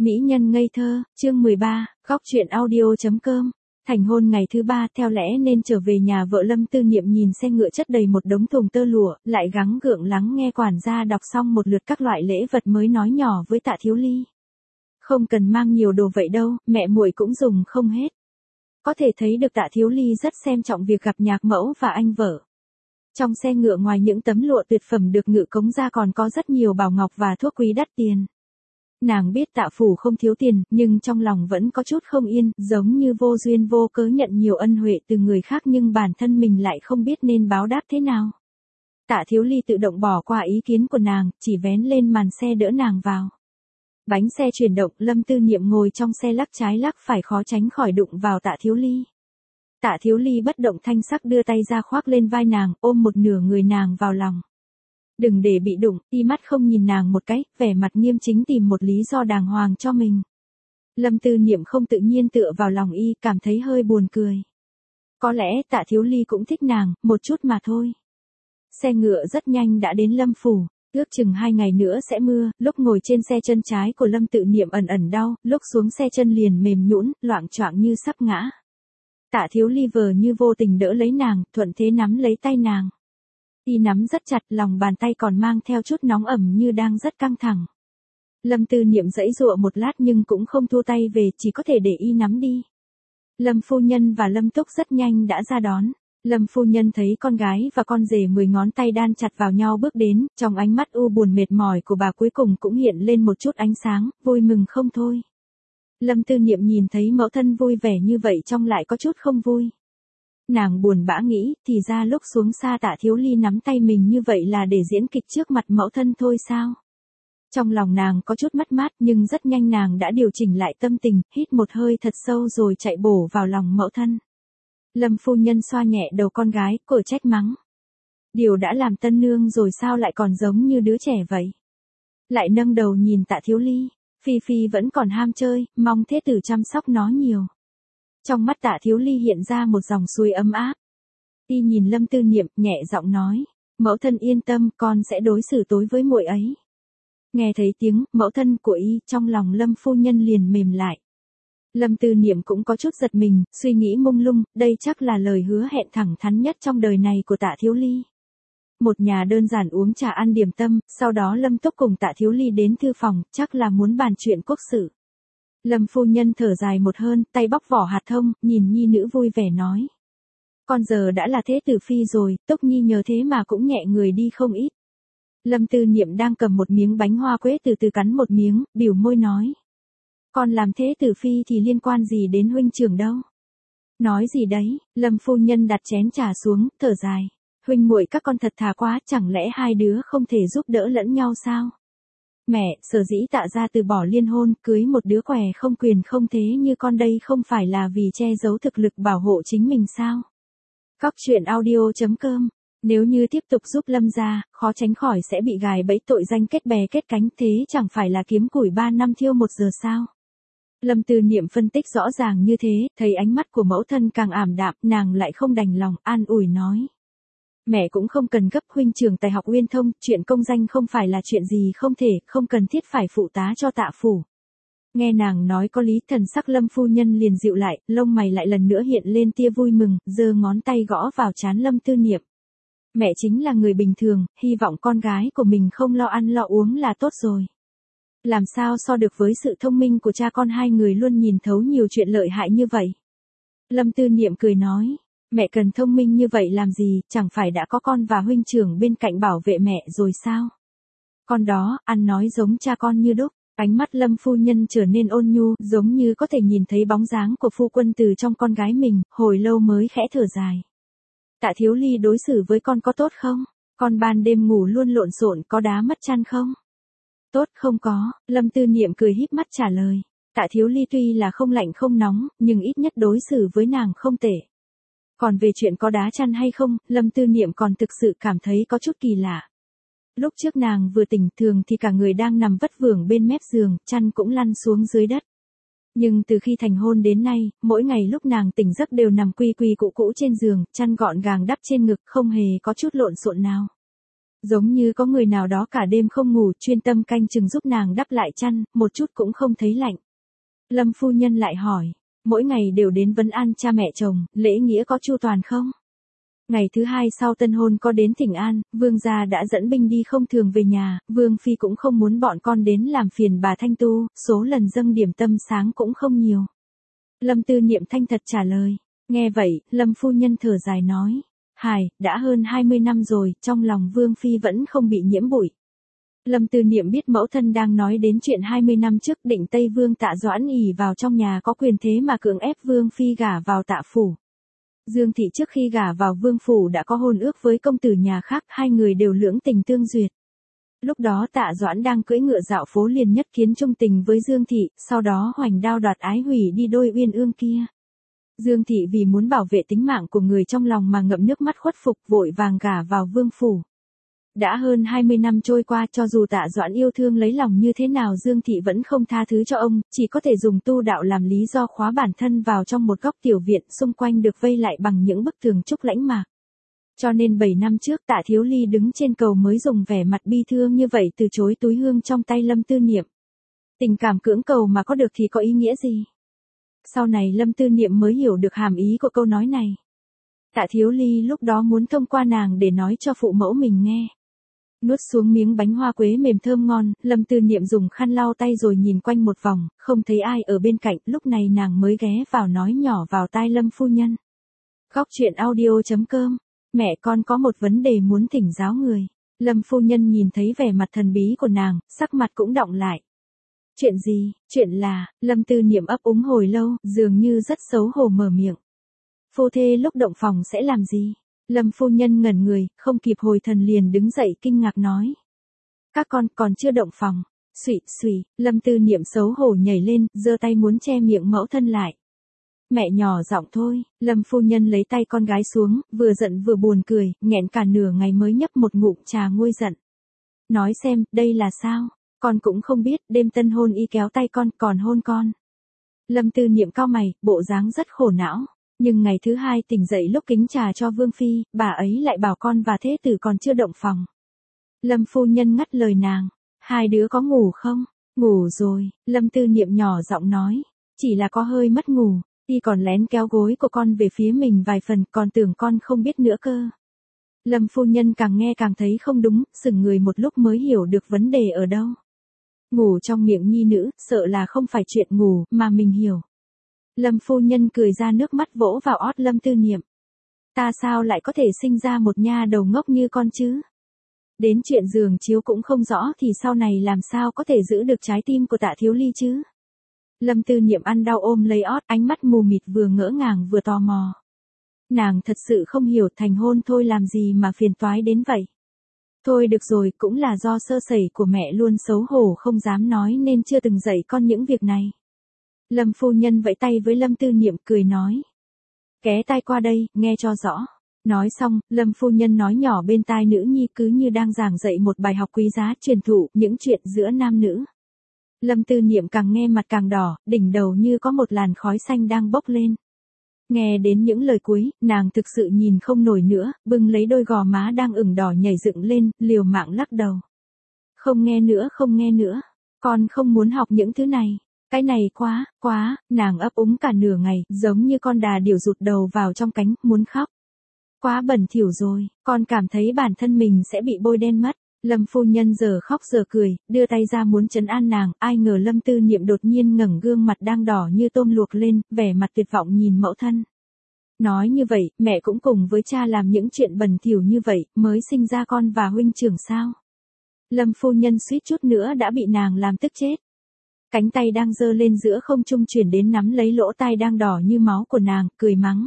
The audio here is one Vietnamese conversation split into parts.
Mỹ nhân ngây thơ, chương 13, góc truyện audio.com. Thành hôn ngày thứ 3 theo lẽ nên trở về nhà vợ Lâm Tư Niệm nhìn xe ngựa chất đầy một đống thùng tơ lụa, lại gắng gượng lắng nghe quản gia đọc xong một lượt các loại lễ vật mới nói nhỏ với Tạ Thiếu Ly. Không cần mang nhiều đồ vậy đâu, mẹ muội cũng dùng không hết. Có thể thấy được Tạ Thiếu Ly rất xem trọng việc gặp nhạc mẫu và anh vợ. Trong xe ngựa ngoài những tấm lụa tuyệt phẩm được ngự cống ra còn có rất nhiều bảo ngọc và thuốc quý đắt tiền. Nàng biết Tạ phủ không thiếu tiền, nhưng trong lòng vẫn có chút không yên, giống như vô duyên vô cớ nhận nhiều ân huệ từ người khác nhưng bản thân mình lại không biết nên báo đáp thế nào. Tạ Thiếu Ly tự động bỏ qua ý kiến của nàng, chỉ vén lên màn xe đỡ nàng vào. Bánh xe chuyển động, Lâm Tư Niệm ngồi trong xe lắc trái lắc phải khó tránh khỏi đụng vào Tạ Thiếu Ly. Tạ Thiếu Ly bất động thanh sắc đưa tay ra khoác lên vai nàng, ôm một nửa người nàng vào lòng. Đừng để bị đụng, y mắt không nhìn nàng một cái, vẻ mặt nghiêm chính tìm một lý do đàng hoàng cho mình. Lâm Tư Niệm không tự nhiên tựa vào lòng y, cảm thấy hơi buồn cười. Có lẽ Tạ Thiếu Ly cũng thích nàng, một chút mà thôi. Xe ngựa rất nhanh đã đến Lâm phủ, ước chừng 2 ngày nữa sẽ mưa, lúc ngồi trên xe chân trái của Lâm Tự Niệm ẩn ẩn đau, lúc xuống xe chân liền mềm nhũn, loạng choạng như sắp ngã. Tạ Thiếu Ly vờ như vô tình đỡ lấy nàng, thuận thế nắm lấy tay nàng. Y nắm rất chặt, lòng bàn tay còn mang theo chút nóng ẩm như đang rất căng thẳng. Lâm Tư Niệm giãy giụa một lát nhưng cũng không thua tay về, chỉ có thể để y nắm đi. Lâm phu nhân và Lâm Túc rất nhanh đã ra đón. Lâm phu nhân thấy con gái và con rể 10 ngón tay đan chặt vào nhau bước đến, trong ánh mắt u buồn mệt mỏi của bà cuối cùng cũng hiện lên một chút ánh sáng, vui mừng không thôi. Lâm Tư Niệm nhìn thấy mẫu thân vui vẻ như vậy trong lại có chút không vui. Nàng buồn bã nghĩ, thì ra lúc xuống xa Tạ Thiếu Ly nắm tay mình như vậy là để diễn kịch trước mặt mẫu thân thôi sao? Trong lòng nàng có chút mất mát nhưng rất nhanh nàng đã điều chỉnh lại tâm tình, hít một hơi thật sâu rồi chạy bổ vào lòng mẫu thân. Lâm phu nhân xoa nhẹ đầu con gái, cổ trách mắng. Điều đã làm tân nương rồi sao lại còn giống như đứa trẻ vậy? Lại nâng đầu nhìn Tạ Thiếu Ly, Phi Phi vẫn còn ham chơi, mong thế tử chăm sóc nó nhiều. Trong mắt Tạ Thiếu Ly hiện ra một dòng suối ấm áp. Y nhìn Lâm Tư Niệm, nhẹ giọng nói, mẫu thân yên tâm, con sẽ đối xử tối với muội ấy. Nghe thấy tiếng mẫu thân của y, trong lòng Lâm phu nhân liền mềm lại. Lâm Tư Niệm cũng có chút giật mình, suy nghĩ mông lung, đây chắc là lời hứa hẹn thẳng thắn nhất trong đời này của Tạ Thiếu Ly. Một nhà đơn giản uống trà ăn điểm tâm, sau đó Lâm Túc cùng Tạ Thiếu Ly đến thư phòng, chắc là muốn bàn chuyện quốc sự. Lâm phu nhân thở dài một hơi, tay bóc vỏ hạt thông, nhìn nhi nữ vui vẻ nói. Con giờ đã là thế tử phi rồi, Túc Nhi nhờ thế mà cũng nhẹ người đi không ít. Lâm Tư Niệm đang cầm một miếng bánh hoa quế từ từ cắn một miếng, bĩu môi nói. Con làm thế tử phi thì liên quan gì đến huynh trưởng đâu. Nói gì đấy, Lâm phu nhân đặt chén trà xuống, thở dài. Huynh muội các con thật thà quá, chẳng lẽ hai đứa không thể giúp đỡ lẫn nhau sao? Mẹ, sở dĩ Tạ gia từ bỏ liên hôn, cưới một đứa què không quyền không thế như con đây không phải là vì che giấu thực lực bảo hộ chính mình sao? Góc truyện audio.com. Nếu như tiếp tục giúp Lâm gia, khó tránh khỏi sẽ bị gài bẫy tội danh kết bè kết cánh, thế chẳng phải là kiếm củi 3 năm thiêu 1 giờ sao? Lâm Tư Niệm phân tích rõ ràng như thế, thấy ánh mắt của mẫu thân càng ảm đạm, nàng lại không đành lòng, an ủi nói. Mẹ cũng không cần gấp, huynh trưởng tài học uyên thông, chuyện công danh không phải là chuyện gì không thể, không cần thiết phải phụ tá cho Tạ phủ. Nghe nàng nói có lý, thần sắc Lâm phu nhân liền dịu lại, lông mày lại lần nữa hiện lên tia vui mừng, giơ ngón tay gõ vào trán Lâm Tư Niệm. Mẹ chính là người bình thường, hy vọng con gái của mình không lo ăn lo uống là tốt rồi. Làm sao so được với sự thông minh của cha con hai người luôn nhìn thấu nhiều chuyện lợi hại như vậy. Lâm Tư Niệm cười nói, mẹ cần thông minh như vậy làm gì, chẳng phải đã có con và huynh trưởng bên cạnh bảo vệ mẹ rồi sao? Con đó, ăn nói giống cha con như đúc, ánh mắt Lâm phu nhân trở nên ôn nhu, giống như có thể nhìn thấy bóng dáng của phu quân từ trong con gái mình, hồi lâu mới khẽ thở dài. Tạ Thiếu Ly đối xử với con có tốt không? Con ban đêm ngủ luôn lộn xộn có đá mất chăn không? Tốt không có, Lâm Tư Niệm cười híp mắt trả lời. Tạ Thiếu Ly tuy là không lạnh không nóng, nhưng ít nhất đối xử với nàng không tệ. Còn về chuyện có đá chăn hay không, Lâm Tư Niệm còn thực sự cảm thấy có chút kỳ lạ. Lúc trước nàng vừa tỉnh thường thì cả người đang nằm vất vưởng bên mép giường, chăn cũng lăn xuống dưới đất. Nhưng từ khi thành hôn đến nay, mỗi ngày lúc nàng tỉnh giấc đều nằm quy quy cũ cũ trên giường, chăn gọn gàng đắp trên ngực, không hề có chút lộn xộn nào. Giống như có người nào đó cả đêm không ngủ chuyên tâm canh chừng giúp nàng đắp lại chăn, một chút cũng không thấy lạnh. Lâm phu nhân lại hỏi, mỗi ngày đều đến vấn an cha mẹ chồng, lễ nghĩa có chu toàn không? Ngày thứ hai sau tân hôn có đến thỉnh an, vương gia đã dẫn binh đi không thường về nhà, vương phi cũng không muốn bọn con đến làm phiền bà Thanh Tu, số lần dâng điểm tâm sáng cũng không nhiều. Lâm Tư Niệm thanh thật trả lời. Nghe vậy, Lâm phu nhân thở dài nói, hài, đã hơn 20 năm rồi, trong lòng vương phi vẫn không bị nhiễm bụi. Lâm Tư Niệm biết mẫu thân đang nói đến chuyện 20 năm trước định Tây Vương Tạ Doãn ỷ vào trong nhà có quyền thế mà cưỡng ép vương phi gả vào Tạ phủ. Dương thị trước khi gả vào vương phủ đã có hôn ước với công tử nhà khác, hai người đều lưỡng tình tương duyệt. Lúc đó Tạ Doãn đang cưỡi ngựa dạo phố liền nhất kiến trung tình với Dương thị, sau đó hoành đao đoạt ái hủy đi đôi uyên ương kia. Dương thị vì muốn bảo vệ tính mạng của người trong lòng mà ngậm nước mắt khuất phục, vội vàng gả vào vương phủ. Đã hơn 20 năm trôi qua, cho dù Tạ Doãn yêu thương lấy lòng như thế nào Dương thị vẫn không tha thứ cho ông, chỉ có thể dùng tu đạo làm lý do khóa bản thân vào trong một góc tiểu viện, xung quanh được vây lại bằng những bức tường trúc lãnh mạc. Cho nên 7 năm trước Tạ Thiếu Ly đứng trên cầu mới dùng vẻ mặt bi thương như vậy từ chối túi hương trong tay Lâm Tư Niệm. Tình cảm cưỡng cầu mà có được thì có ý nghĩa gì? Sau này Lâm Tư Niệm mới hiểu được hàm ý của câu nói này. Tạ Thiếu Ly lúc đó muốn thông qua nàng để nói cho phụ mẫu mình nghe. Nuốt xuống miếng bánh hoa quế mềm thơm ngon, Lâm Tư Niệm dùng khăn lau tay rồi nhìn quanh một vòng, không thấy ai ở bên cạnh, lúc này nàng mới ghé vào nói nhỏ vào tai Lâm phu nhân. Góc truyện audio.com, mẹ con có một vấn đề muốn thỉnh giáo người. Lâm phu nhân nhìn thấy vẻ mặt thần bí của nàng, sắc mặt cũng đọng lại. Chuyện gì? Chuyện là, Lâm Tư Niệm ấp úng hồi lâu, dường như rất xấu hổ mở miệng. Phu thê lúc động phòng sẽ làm gì? Lâm phu nhân ngẩn người, không kịp hồi thần liền đứng dậy kinh ngạc nói. Các con còn chưa động phòng. Xùy, Lâm Tư Niệm xấu hổ nhảy lên, giơ tay muốn che miệng mẫu thân lại. Mẹ nhỏ giọng thôi, Lâm phu nhân lấy tay con gái xuống, vừa giận vừa buồn cười, nghẹn cả nửa ngày mới nhấp một ngụm trà nguôi giận. Nói xem, đây là sao? Con cũng không biết, đêm tân hôn y kéo tay con, còn hôn con. Lâm Tư Niệm cau mày, bộ dáng rất khổ não. Nhưng ngày thứ hai tỉnh dậy lúc kính trà cho Vương Phi, bà ấy lại bảo con và thế tử còn chưa động phòng. Lâm phu nhân ngắt lời nàng, hai đứa có ngủ không? Ngủ rồi, Lâm Tư Niệm nhỏ giọng nói, chỉ là có hơi mất ngủ, y còn lén kéo gối của con về phía mình vài phần, còn tưởng con không biết nữa cơ. Lâm phu nhân càng nghe càng thấy không đúng, sững người một lúc mới hiểu được vấn đề ở đâu. Ngủ trong miệng nhi nữ, sợ là không phải chuyện ngủ, mà mình hiểu. Lâm phu nhân cười ra nước mắt vỗ vào ót Lâm Tư Niệm. Ta sao lại có thể sinh ra một nha đầu ngốc như con chứ? Đến chuyện giường chiếu cũng không rõ thì sau này làm sao có thể giữ được trái tim của Tạ Thiếu Ly chứ? Lâm Tư Niệm ăn đau ôm lấy ót, ánh mắt mù mịt vừa ngỡ ngàng vừa tò mò. Nàng thật sự không hiểu, thành hôn thôi làm gì mà phiền toái đến vậy. Thôi được rồi, cũng là do sơ sẩy của mẹ luôn xấu hổ không dám nói nên chưa từng dạy con những việc này. Lâm phu nhân vẫy tay với Lâm Tư Niệm cười nói. Ghé tai qua đây, nghe cho rõ. Nói xong, Lâm phu nhân nói nhỏ bên tai nữ nhi cứ như đang giảng dạy một bài học quý giá truyền thụ những chuyện giữa nam nữ. Lâm Tư Niệm càng nghe mặt càng đỏ, đỉnh đầu như có một làn khói xanh đang bốc lên. Nghe đến những lời cuối, nàng thực sự nhìn không nổi nữa, bưng lấy đôi gò má đang ửng đỏ nhảy dựng lên, liều mạng lắc đầu. Không nghe nữa, con không muốn học những thứ này. Cái này quá, nàng ấp úng cả nửa ngày, giống như con đà điểu rụt đầu vào trong cánh, muốn khóc. Quá bẩn thỉu rồi, con cảm thấy bản thân mình sẽ bị bôi đen mất. Lâm phu nhân giờ khóc giờ cười, đưa tay ra muốn trấn an nàng, ai ngờ Lâm Tư Niệm đột nhiên ngẩng gương mặt đang đỏ như tôm luộc lên, vẻ mặt tuyệt vọng nhìn mẫu thân. Nói như vậy, mẹ cũng cùng với cha làm những chuyện bẩn thỉu như vậy, mới sinh ra con và huynh trưởng sao? Lâm phu nhân suýt chút nữa đã bị nàng làm tức chết. Cánh tay đang giơ lên giữa không trung chuyển đến nắm lấy lỗ tai đang đỏ như máu của nàng, cười mắng.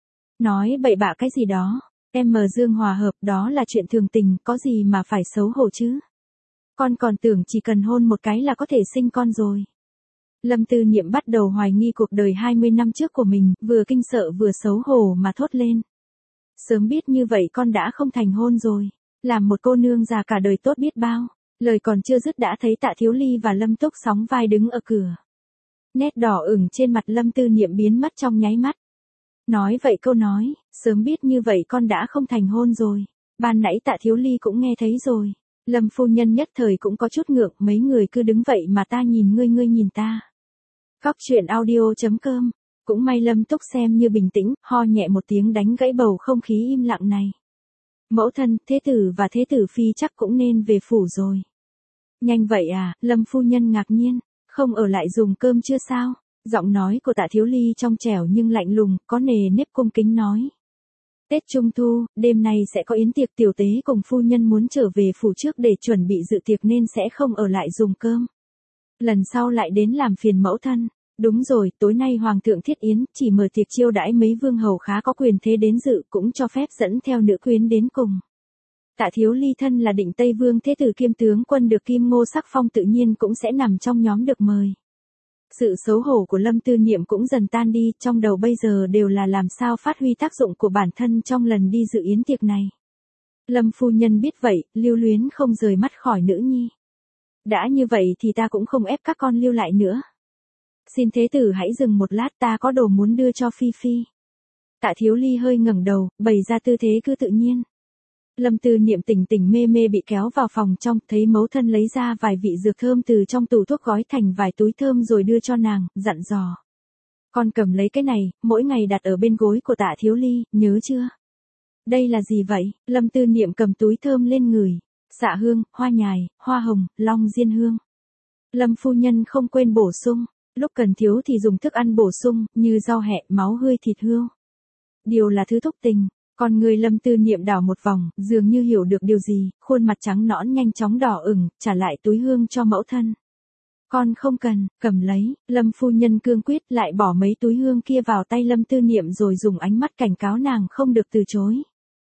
Nói bậy bạ cái gì đó, em mờ dương hòa hợp đó là chuyện thường tình, có gì mà phải xấu hổ chứ. Con còn tưởng chỉ cần hôn một cái là có thể sinh con rồi. Lâm Tư Niệm bắt đầu hoài nghi cuộc đời 20 năm trước của mình, vừa kinh sợ vừa xấu hổ mà thốt lên. Sớm biết như vậy con đã không thành hôn rồi, làm một cô nương già cả đời tốt biết bao. Lời còn chưa dứt đã thấy Tạ Thiếu Ly và Lâm Túc sóng vai đứng ở cửa. Nét đỏ ửng trên mặt Lâm Tư Niệm biến mất trong nháy mắt. Nói vậy câu nói, sớm biết như vậy con đã không thành hôn rồi. Ban nãy Tạ Thiếu Ly cũng nghe thấy rồi. Lâm phu nhân nhất thời cũng có chút ngượng, mấy người cứ đứng vậy mà ta nhìn ngươi ngươi nhìn ta. Góc chuyện audio.com. Cũng may Lâm Túc xem như bình tĩnh, ho nhẹ một tiếng đánh gãy bầu không khí im lặng này. Mẫu thân, thế tử và thế tử phi chắc cũng nên về phủ rồi. Nhanh vậy à, Lâm phu nhân ngạc nhiên, không ở lại dùng cơm chưa sao? Giọng nói của Tạ Thiếu Ly trong trẻo nhưng lạnh lùng, có nề nếp cung kính nói. Tết Trung Thu, đêm nay sẽ có yến tiệc tiểu tế cùng phu nhân muốn trở về phủ trước để chuẩn bị dự tiệc nên sẽ không ở lại dùng cơm. Lần sau lại đến làm phiền mẫu thân. Đúng rồi, tối nay Hoàng thượng thiết yến, chỉ mở tiệc chiêu đãi mấy vương hầu khá có quyền thế đến dự cũng cho phép dẫn theo nữ quyến đến cùng. Tạ Thiếu Ly thân là Định Tây Vương thế tử kiêm tướng quân được Kim Ngô sắc phong tự nhiên cũng sẽ nằm trong nhóm được mời. Sự xấu hổ của Lâm Tư Niệm cũng dần tan đi, trong đầu bây giờ đều là làm sao phát huy tác dụng của bản thân trong lần đi dự yến tiệc này. Lâm phu nhân biết vậy, lưu luyến không rời mắt khỏi nữ nhi. Đã như vậy thì ta cũng không ép các con lưu lại nữa. Xin thế tử hãy dừng một lát, ta có đồ muốn đưa cho Phi Phi. Tạ Thiếu Ly hơi ngẩng đầu, bày ra tư thế cứ tự nhiên. Lâm Tư Niệm tỉnh tỉnh mê mê bị kéo vào phòng trong, thấy mẫu thân lấy ra vài vị dược thơm từ trong tủ thuốc gói thành vài túi thơm rồi đưa cho nàng, dặn dò. Con cầm lấy cái này, mỗi ngày đặt ở bên gối của Tạ Thiếu Ly, nhớ chưa? Đây là gì vậy? Lâm Tư Niệm cầm túi thơm lên ngửi. Xạ hương, hoa nhài, hoa hồng, long diên hương. Lâm phu nhân không quên bổ sung. Lúc cần thiếu thì dùng thức ăn bổ sung, như rau hẹ, máu hươi, thịt hươu. Điều là thứ thúc tình. Còn người Lâm Tư Niệm đảo một vòng, dường như hiểu được điều gì, khuôn mặt trắng nõn nhanh chóng đỏ ửng, trả lại túi hương cho mẫu thân. Con không cần, cầm lấy. Lâm phu nhân cương quyết lại bỏ mấy túi hương kia vào tay Lâm Tư Niệm rồi dùng ánh mắt cảnh cáo nàng không được từ chối.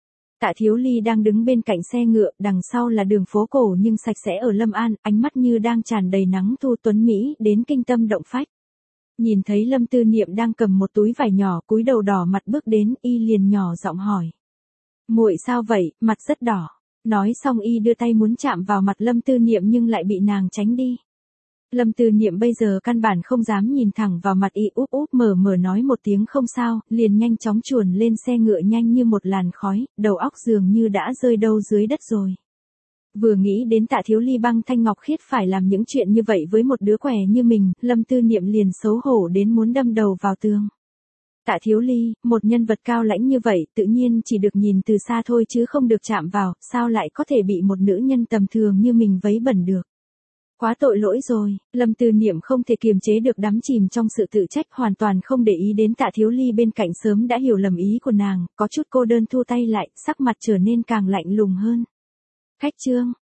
Tạ Thiếu Ly đang đứng bên cạnh xe ngựa, đằng sau là đường phố cổ nhưng sạch sẽ ở Lâm An, ánh mắt như đang tràn đầy nắng thu tuấn Mỹ đến kinh tâm động phách. Nhìn thấy Lâm Tư Niệm đang cầm một túi vải nhỏ, cúi đầu đỏ mặt bước đến, y liền nhỏ giọng hỏi. Muội sao vậy, mặt rất đỏ. Nói xong y đưa tay muốn chạm vào mặt Lâm Tư Niệm nhưng lại bị nàng tránh đi. Lâm Tư Niệm bây giờ căn bản không dám nhìn thẳng vào mặt y, úp úp mở mở nói một tiếng không sao, liền nhanh chóng chuồn lên xe ngựa nhanh như một làn khói, đầu óc dường như đã rơi đâu dưới đất rồi. Vừa nghĩ đến Tạ Thiếu Ly băng thanh ngọc khiết phải làm những chuyện như vậy với một đứa què như mình, Lâm Tư Niệm liền xấu hổ đến muốn đâm đầu vào tường. Tạ Thiếu Ly, một nhân vật cao lãnh như vậy, tự nhiên chỉ được nhìn từ xa thôi chứ không được chạm vào, sao lại có thể bị một nữ nhân tầm thường như mình vấy bẩn được. Quá tội lỗi rồi, Lâm Tư Niệm không thể kiềm chế được đắm chìm trong sự tự trách, hoàn toàn không để ý đến Tạ Thiếu Ly bên cạnh sớm đã hiểu lầm ý của nàng, có chút cô đơn thu tay lại, sắc mặt trở nên càng lạnh lùng hơn. Khách trương,